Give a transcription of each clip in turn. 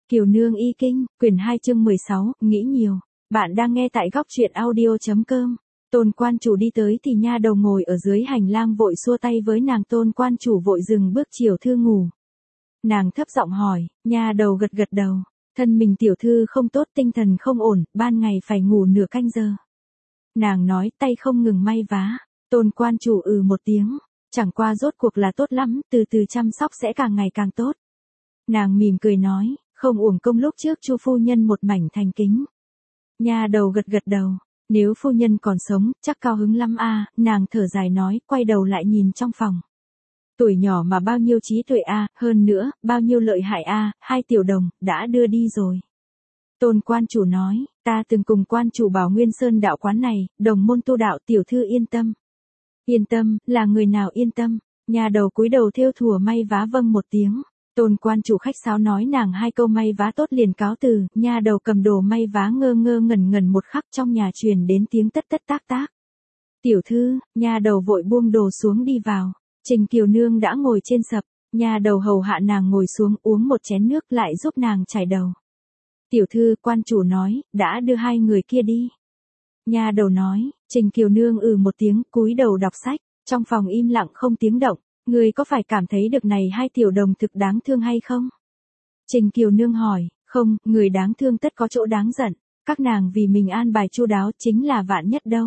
Kiều Nương Y Kinh, quyển 2 chương 16, nghĩ nhiều. Bạn đang nghe tại góc truyện audio.com. Tôn quan chủ đi tới thì nha đầu ngồi ở dưới hành lang vội xua tay với nàng. Tôn quan chủ vội dừng bước chiều thư ngủ. Nàng thấp giọng hỏi, nha đầu gật gật đầu. Thân mình tiểu thư không tốt, tinh thần không ổn, ban ngày phải ngủ nửa canh giờ. Nàng nói, tay không ngừng may vá. Tôn quan chủ một tiếng. Chẳng qua rốt cuộc là tốt lắm, từ từ chăm sóc sẽ càng ngày càng tốt. Nàng mỉm cười nói, không uổng công lúc trước Chu phu nhân một mảnh thành kính. Nha đầu gật gật đầu, nếu phu nhân còn sống, chắc cao hứng lắm a. Nàng thở dài nói, quay đầu lại nhìn trong phòng. Tuổi nhỏ mà bao nhiêu trí tuệ a, hơn nữa, bao nhiêu lợi hại a, hai tiểu đồng, đã đưa đi rồi. Tôn quan chủ nói, ta từng cùng quan chủ bảo Nguyên Sơn đạo quán này, đồng môn tu đạo, tiểu thư yên tâm. Yên tâm, là người nào yên tâm? Nha đầu cúi đầu thêu thùa may vá vâng một tiếng. Tôn quan chủ khách sáo nói nàng hai câu may vá tốt liền cáo từ, nha đầu cầm đồ may vá ngơ ngơ ngẩn ngẩn một khắc, trong nhà truyền đến tiếng tất tất tác tác. Tiểu thư, nha đầu vội buông đồ xuống đi vào. Trình Kiều Nương đã ngồi trên sập, nha đầu hầu hạ nàng ngồi xuống uống một chén nước lại giúp nàng chải đầu. Tiểu thư, quan chủ nói, đã đưa hai người kia đi. Nha đầu nói, Trình Kiều Nương một tiếng, cúi đầu đọc sách, trong phòng im lặng không tiếng động. Người có phải cảm thấy được này hai tiểu đồng thực đáng thương hay không? Trình Kiều Nương hỏi, không, người đáng thương tất có chỗ đáng giận, các nàng vì mình an bài chu đáo chính là Vạn Nhất đâu.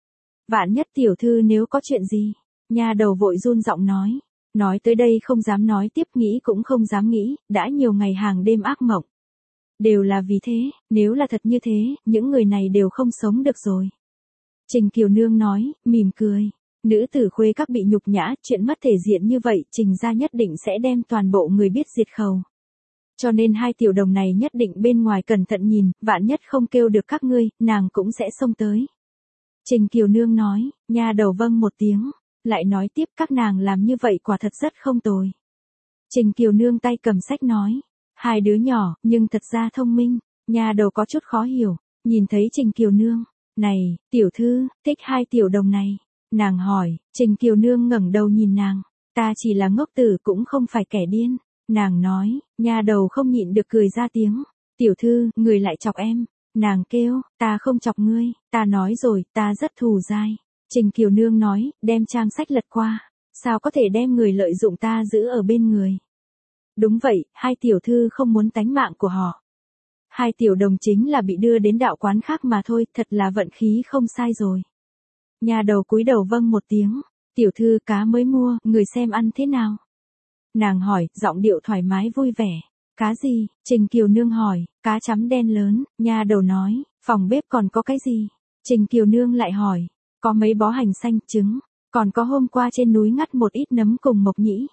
Vạn Nhất tiểu thư nếu có chuyện gì? Nha đầu vội run giọng nói tới đây không dám nói tiếp, nghĩ cũng không dám nghĩ, đã nhiều ngày hàng đêm ác mộng. Đều là vì thế, nếu là thật như thế, những người này đều không sống được rồi. Trình Kiều Nương nói, mỉm cười. Nữ tử khuê các bị nhục nhã, chuyện mất thể diện như vậy, Trình gia nhất định sẽ đem toàn bộ người biết diệt khẩu. Cho nên hai tiểu đồng này nhất định bên ngoài cẩn thận nhìn, Vạn Nhất không kêu được các ngươi, nàng cũng sẽ xông tới. Trình Kiều Nương nói, nha đầu vâng một tiếng, lại nói tiếp các nàng làm như vậy quả thật rất không tồi. Trình Kiều Nương tay cầm sách nói, hai đứa nhỏ, nhưng thật ra thông minh, nha đầu có chút khó hiểu, nhìn thấy Trình Kiều Nương, này, tiểu thư, thích hai tiểu đồng này. Nàng hỏi, Trình Kiều Nương ngẩng đầu nhìn nàng, ta chỉ là ngốc tử cũng không phải kẻ điên. Nàng nói, nha đầu không nhịn được cười ra tiếng, tiểu thư, người lại chọc em. Nàng kêu, ta không chọc ngươi, ta nói rồi, ta rất thù dai. Trình Kiều Nương nói, đem trang sách lật qua, sao có thể đem người lợi dụng ta giữ ở bên người. Đúng vậy, hai tiểu thư không muốn tánh mạng của họ. Hai tiểu đồng chính là bị đưa đến đạo quán khác mà thôi, thật là vận khí không sai rồi. Nhà đầu cúi đầu vâng một tiếng, tiểu thư cá mới mua, người xem ăn thế nào? Nàng hỏi, giọng điệu thoải mái vui vẻ. Cá gì? Trình Kiều Nương hỏi, cá chấm đen lớn, nhà đầu nói, phòng bếp còn có cái gì? Trình Kiều Nương lại hỏi, có mấy bó hành xanh, trứng, còn có hôm qua trên núi ngắt một ít nấm cùng mộc nhĩ.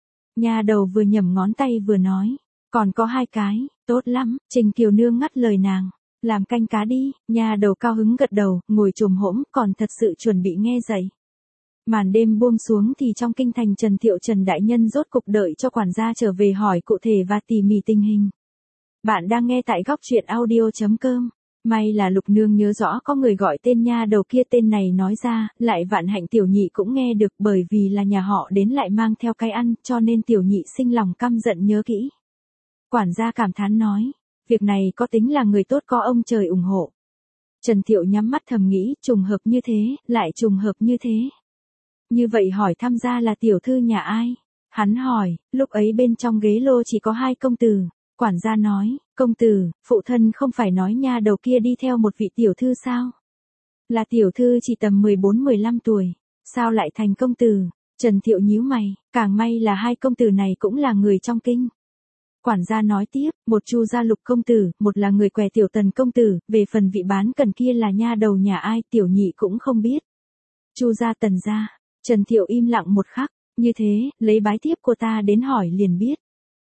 Nhà đầu vừa nhẩm ngón tay vừa nói, còn có hai cái, tốt lắm, Trình Kiều Nương ngắt lời nàng. Làm canh cá đi, nha đầu cao hứng gật đầu, ngồi chồm hổm, còn thật sự chuẩn bị nghe dậy. Màn đêm buông xuống thì trong kinh thành Trần Thiệu Trần Đại Nhân rốt cục đợi cho quản gia trở về hỏi cụ thể và tỉ mỉ tình hình. Bạn đang nghe tại góc truyện audio.com. May là Lục Nương nhớ rõ có người gọi tên nha đầu kia, tên này nói ra, lại Vạn Hạnh tiểu nhị cũng nghe được, bởi vì là nhà họ đến lại mang theo cái ăn, cho nên tiểu nhị sinh lòng căm giận nhớ kỹ. Quản gia cảm thán nói. Việc này có tính là người tốt có ông trời ủng hộ. Trần Thiệu nhắm mắt thầm nghĩ, trùng hợp như thế, lại trùng hợp như thế. Như vậy hỏi tham gia là tiểu thư nhà ai? Hắn hỏi, lúc ấy bên trong ghế lô chỉ có hai công tử. Quản gia nói, công tử, phụ thân không phải nói nha đầu kia đi theo một vị tiểu thư sao? Là tiểu thư chỉ tầm 14-15 tuổi. Sao lại thành công tử? Trần Thiệu nhíu mày, càng may là hai công tử này cũng là người trong kinh. Quản gia nói tiếp, một Chu gia Lục công tử, một là người què tiểu Tần công tử, về phần vị bán cần kia là nha đầu nhà ai, tiểu nhị cũng không biết. Chu gia Tần gia. Trần Thiệu im lặng một khắc, như thế, lấy bái tiếp của ta đến hỏi liền biết.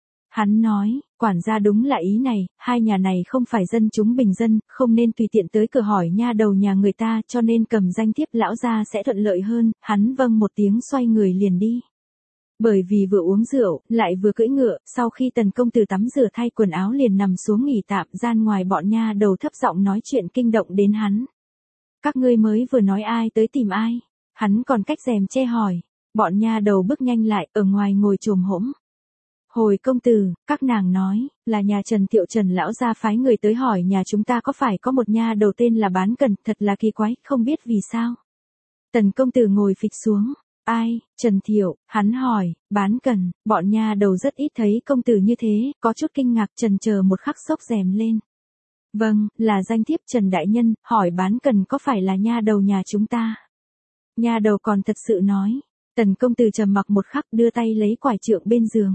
Hắn nói, quản gia đúng là ý này, hai nhà này không phải dân chúng bình dân, không nên tùy tiện tới cửa hỏi nha đầu nhà người ta, cho nên cầm danh thiếp lão gia sẽ thuận lợi hơn. Hắn vâng một tiếng xoay người liền đi. Bởi vì vừa uống rượu, lại vừa cưỡi ngựa, sau khi Tần công tử tắm rửa thay quần áo liền nằm xuống nghỉ tạm, gian ngoài bọn nha đầu thấp giọng nói chuyện kinh động đến hắn. Các ngươi mới vừa nói ai tới tìm ai? Hắn còn cách rèm che hỏi. Bọn nha đầu bước nhanh lại, ở ngoài ngồi chồm hổm. Hồi công tử, các nàng nói, là nhà Trần Thiệu Trần lão gia phái người tới hỏi nhà chúng ta có phải có một nha đầu tên là Bán Cần, thật là kỳ quái, không biết vì sao. Tần công tử ngồi phịch xuống. Ai, Trần Thiệu, hắn hỏi, Bán Cần, bọn nha đầu rất ít thấy công tử như thế, có chút kinh ngạc, chần chờ một khắc xốc rèm lên. Vâng, là danh thiếp Trần Đại Nhân, hỏi Bán Cần có phải là nha đầu nhà chúng ta. Nha đầu còn thật sự nói. Tần công tử trầm mặc một khắc đưa tay lấy quải trượng bên giường.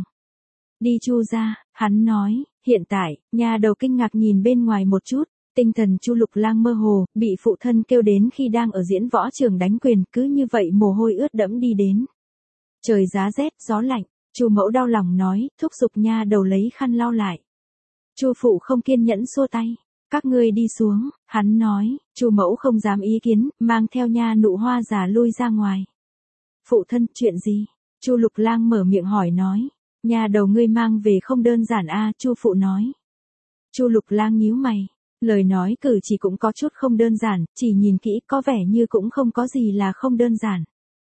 Đi Chu ra, hắn nói, hiện tại, nha đầu kinh ngạc nhìn bên ngoài một chút, tinh thần Chu Lục Lang mơ hồ, bị phụ thân kêu đến khi đang ở diễn võ trường đánh quyền, cứ như vậy mồ hôi ướt đẫm đi đến. Trời giá rét, gió lạnh, Chu mẫu đau lòng nói, thúc giục nha đầu lấy khăn lau lại. Chu phụ không kiên nhẫn xua tay, các ngươi đi xuống, hắn nói, Chu mẫu không dám ý kiến, mang theo nha nụ hoa già lui ra ngoài. Phụ thân, chuyện gì? Chu Lục Lang mở miệng hỏi nói. Nhà đầu ngươi mang về không đơn giản a, Chu phụ nói. Chu Lục Lang nhíu mày, lời nói cử chỉ cũng có chút không đơn giản, chỉ nhìn kỹ có vẻ như cũng không có gì là không đơn giản.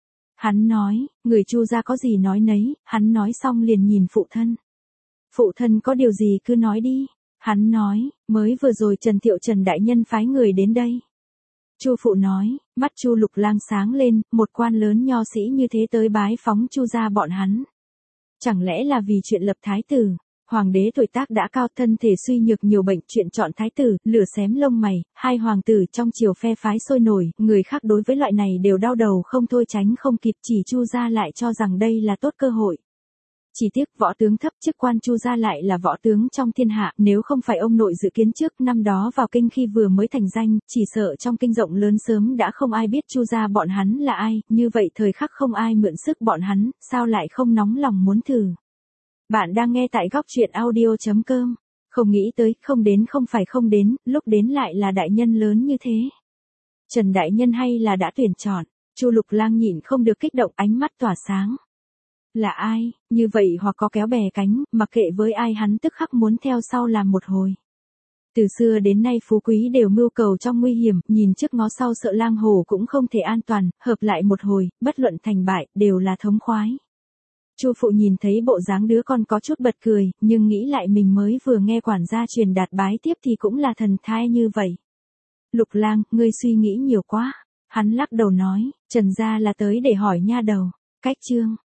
Hắn nói, người Chu gia có gì nói nấy, hắn nói xong liền nhìn phụ thân. Phụ thân có điều gì cứ nói đi, hắn nói, mới vừa rồi Trần Thiệu Trần Đại Nhân phái người đến đây. Chu phụ nói, mắt Chu Lục Lang sáng lên, một quan lớn nho sĩ như thế tới bái phóng Chu gia bọn hắn. Chẳng lẽ là vì chuyện lập thái tử? Hoàng đế tuổi tác đã cao, thân thể suy nhược nhiều bệnh, chuyện chọn thái tử, lửa xém lông mày, hai hoàng tử trong triều phe phái sôi nổi, người khác đối với loại này đều đau đầu không thôi tránh không kịp, chỉ Chu gia lại cho rằng đây là tốt cơ hội. Chỉ tiếc võ tướng thấp, chức quan Chu gia lại là võ tướng trong thiên hạ, nếu không phải ông nội dự kiến trước năm đó vào kinh khi vừa mới thành danh, chỉ sợ trong kinh rộng lớn sớm đã không ai biết Chu gia bọn hắn là ai, như vậy thời khắc không ai mượn sức bọn hắn, sao lại không nóng lòng muốn thử. Bạn đang nghe tại góc truyện audio.com, không nghĩ tới, không đến không phải không đến, lúc đến lại là đại nhân lớn như thế. Trần Đại Nhân hay là đã tuyển chọn, Chu Lục Lang nhịn không được kích động, ánh mắt tỏa sáng. Là ai, như vậy hoặc có kéo bè cánh, mặc kệ với ai hắn tức khắc muốn theo sau làm một hồi. Từ xưa đến nay phú quý đều mưu cầu trong nguy hiểm, nhìn trước ngó sau sợ lang hổ cũng không thể an toàn, hợp lại một hồi, bất luận thành bại, đều là thống khoái. Chu phụ nhìn thấy bộ dáng đứa con có chút bật cười, nhưng nghĩ lại mình mới vừa nghe quản gia truyền đạt bái tiếp thì cũng là thần thai như vậy. Lục Lang, ngươi suy nghĩ nhiều quá. Hắn lắc đầu nói, Trần gia là tới để hỏi nha đầu. Cách chương.